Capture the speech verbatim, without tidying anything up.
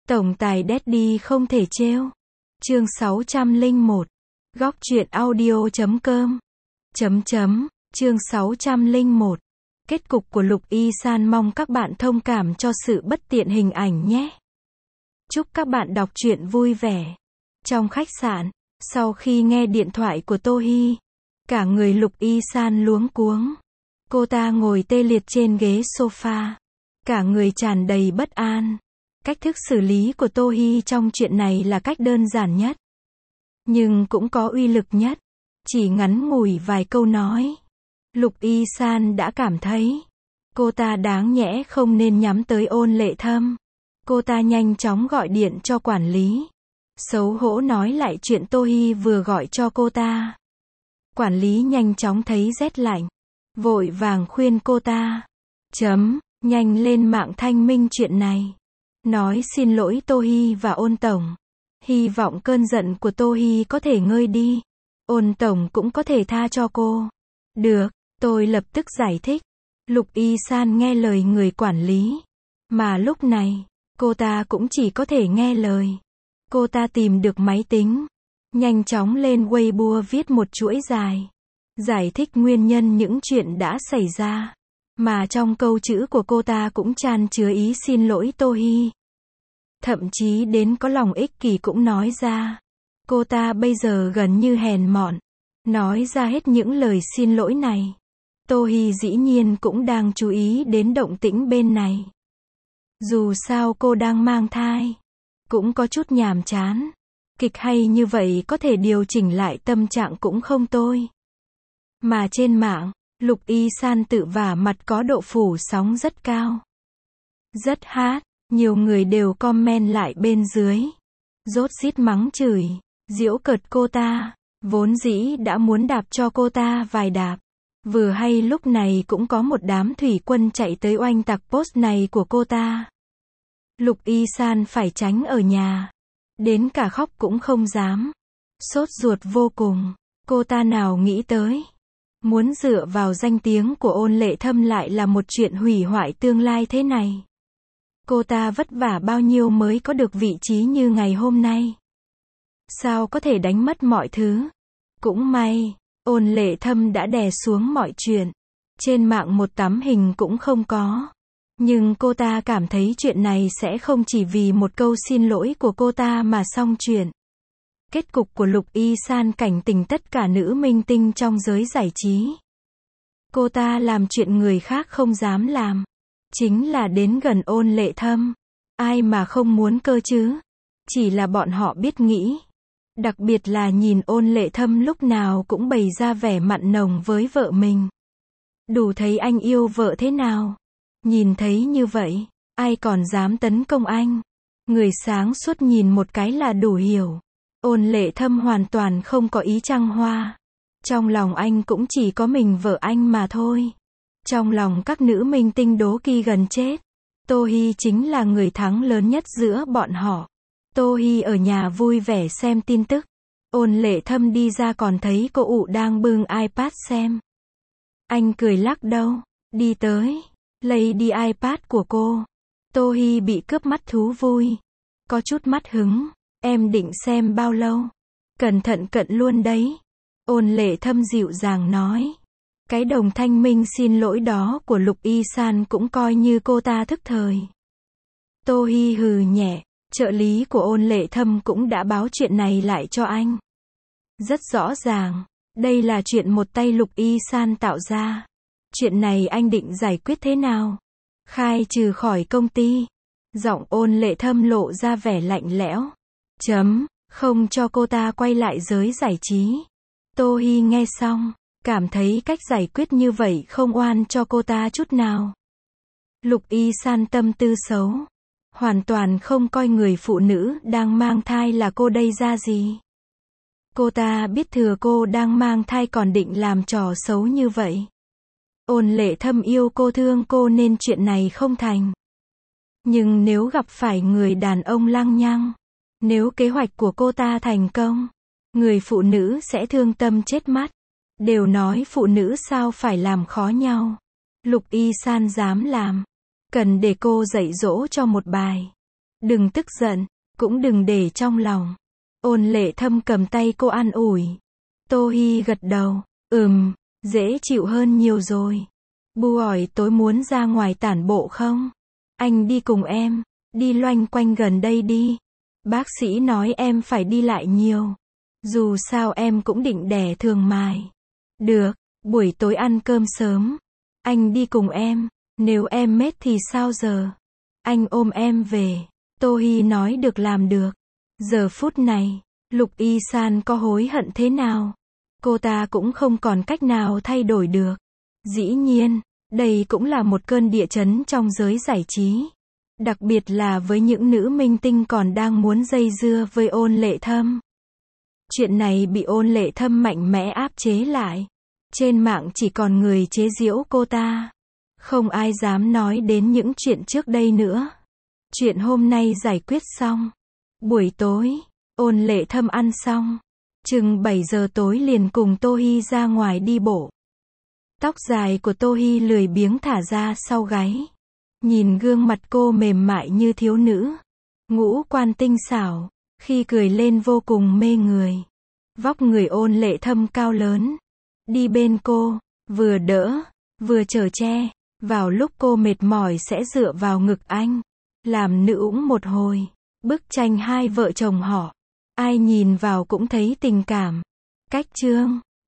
Tổng tài Daddy không thể trêu. Chương sáu trăm lẻ một. Góc truyện audio chấm com. Chấm chấm. Chương sáu trăm lẻ một. Kết cục của Lục Y San, mong các bạn thông cảm cho sự bất tiện hình ảnh nhé. Chúc các bạn đọc truyện vui vẻ. Trong khách sạn, sau khi nghe điện thoại của Tô Hi, cả người Lục Y San luống cuống. Cô ta ngồi tê liệt trên ghế sofa, cả người tràn đầy bất an. Cách thức xử lý của Tô Hi trong chuyện này là cách đơn giản nhất, nhưng cũng có uy lực nhất. Chỉ ngắn ngủi vài câu nói, Lục Y San đã cảm thấy cô ta đáng nhẽ không nên nhắm tới Ôn Lệ Thâm. Cô ta nhanh chóng gọi điện cho quản lý, xấu hổ nói lại chuyện Tô Hi vừa gọi cho cô ta. Quản lý nhanh chóng thấy rét lạnh, vội vàng khuyên cô ta, chấm, nhanh lên mạng thanh minh chuyện này. Nói xin lỗi Tô Hi và Ôn Tổng. Hy vọng cơn giận của Tô Hi có thể ngơi đi. Ôn Tổng cũng có thể tha cho cô. Được, tôi lập tức giải thích. Lục Y San nghe lời người quản lý. Mà lúc này, cô ta cũng chỉ có thể nghe lời. Cô ta tìm được máy tính, nhanh chóng lên Weibo viết một chuỗi dài, giải thích nguyên nhân những chuyện đã xảy ra. Mà trong câu chữ của cô ta cũng tràn chứa ý xin lỗi Tô Hi. Thậm chí đến có lòng ích kỷ cũng nói ra. Cô ta bây giờ gần như hèn mọn, nói ra hết những lời xin lỗi này. Tô Hi dĩ nhiên cũng đang chú ý đến động tĩnh bên này. Dù sao cô đang mang thai, cũng có chút nhàm chán. Kịch hay như vậy có thể điều chỉnh lại tâm trạng cũng không tồi. Mà trên mạng, Lục Y San tự vả mặt có độ phủ sóng rất cao, rất hot. Nhiều người đều comment lại bên dưới, rốt rít mắng chửi, giễu cợt cô ta. Vốn dĩ đã muốn đạp cho cô ta vài đạp. Vừa hay lúc này cũng có một đám thủy quân chạy tới oanh tạc post này của cô ta. Lục Y San phải tránh ở nhà, đến cả khóc cũng không dám. Sốt ruột vô cùng. Cô ta nào nghĩ tới, muốn dựa vào danh tiếng của Ôn Lệ Thâm lại là một chuyện hủy hoại tương lai thế này. Cô ta vất vả bao nhiêu mới có được vị trí như ngày hôm nay. Sao có thể đánh mất mọi thứ. Cũng may, Ôn Lệ Thâm đã đè xuống mọi chuyện. Trên mạng một tấm hình cũng không có. Nhưng cô ta cảm thấy chuyện này sẽ không chỉ vì một câu xin lỗi của cô ta mà xong chuyện. Kết cục của Lục Y San cảnh tỉnh tất cả nữ minh tinh trong giới giải trí. Cô ta làm chuyện người khác không dám làm, chính là đến gần Ôn Lệ Thâm. Ai mà không muốn cơ chứ. Chỉ là bọn họ biết nghĩ. Đặc biệt là nhìn Ôn Lệ Thâm lúc nào cũng bày ra vẻ mặn nồng với vợ mình. Đủ thấy anh yêu vợ thế nào. Nhìn thấy như vậy, ai còn dám tấn công anh. Người sáng suốt nhìn một cái là đủ hiểu. Ôn Lệ Thâm hoàn toàn không có ý trăng hoa. Trong lòng anh cũng chỉ có mình vợ anh mà thôi. Trong lòng các nữ minh tinh đố kỵ gần chết. Tô Hi chính là người thắng lớn nhất giữa bọn họ. Tô Hi ở nhà vui vẻ xem tin tức. Ôn Lệ Thâm đi ra còn thấy cô ụ đang bưng iPad xem. Anh cười lắc đầu, đi tới, lấy đi iPad của cô. Tô Hi bị cướp mắt thú vui, có chút mất hứng. Em định xem bao lâu? Cẩn thận cận luôn đấy. Ôn Lệ Thâm dịu dàng nói. Cái đồng thanh minh xin lỗi đó của Lục Y San cũng coi như cô ta thức thời. Tô Hi hừ nhẹ, trợ lý của Ôn Lệ Thâm cũng đã báo chuyện này lại cho anh. Rất rõ ràng, đây là chuyện một tay Lục Y San tạo ra. Chuyện này anh định giải quyết thế nào? Khai trừ khỏi công ty. Giọng Ôn Lệ Thâm lộ ra vẻ lạnh lẽo. Chấm, không cho cô ta quay lại giới giải trí. Tô Hi nghe xong, cảm thấy cách giải quyết như vậy không oan cho cô ta chút nào. Lục Y San tâm tư xấu, hoàn toàn không coi người phụ nữ đang mang thai là cô đây ra gì. Cô ta biết thừa cô đang mang thai còn định làm trò xấu như vậy. Ôn Lệ Thâm yêu cô thương cô nên chuyện này không thành. Nhưng nếu gặp phải người đàn ông lăng nhăng, nếu kế hoạch của cô ta thành công, người phụ nữ sẽ thương tâm chết mắt. Đều nói phụ nữ sao phải làm khó nhau. Lục Y San dám làm, cần để cô dạy dỗ cho một bài. Đừng tức giận, cũng đừng để trong lòng. Ôn Lệ Thâm cầm tay cô an ủi. Tô Hi gật đầu, ừm, dễ chịu hơn nhiều rồi. Bu ỏi tối muốn ra ngoài tản bộ không? Anh đi cùng em, đi loanh quanh gần đây đi. Bác sĩ nói em phải đi lại nhiều. Dù sao em cũng định đẻ thường mài. Được, buổi tối ăn cơm sớm. Anh đi cùng em, nếu em mệt thì sao giờ? Anh ôm em về. Tô Hi nói được làm được. Giờ phút này, Lục Y San có hối hận thế nào? Cô ta cũng không còn cách nào thay đổi được. Dĩ nhiên, đây cũng là một cơn địa chấn trong giới giải trí. Đặc biệt là với những nữ minh tinh còn đang muốn dây dưa với Ôn Lệ Thâm. Chuyện này bị Ôn Lệ Thâm mạnh mẽ áp chế lại. Trên mạng chỉ còn người chế giễu cô ta. Không ai dám nói đến những chuyện trước đây nữa. Chuyện hôm nay giải quyết xong. Buổi tối, Ôn Lệ Thâm ăn xong. Chừng bảy giờ tối liền cùng Tô Hi ra ngoài đi bộ. Tóc dài của Tô Hi lười biếng thả ra sau gáy. Nhìn gương mặt cô mềm mại như thiếu nữ. Ngũ quan tinh xảo, khi cười lên vô cùng mê người. Vóc người Ôn Lệ Thâm cao lớn. Đi bên cô, vừa đỡ, vừa chở che. Vào lúc cô mệt mỏi sẽ dựa vào ngực anh. Làm nữ ủng một hồi. Bức tranh hai vợ chồng họ. Ai nhìn vào cũng thấy tình cảm. Cách chương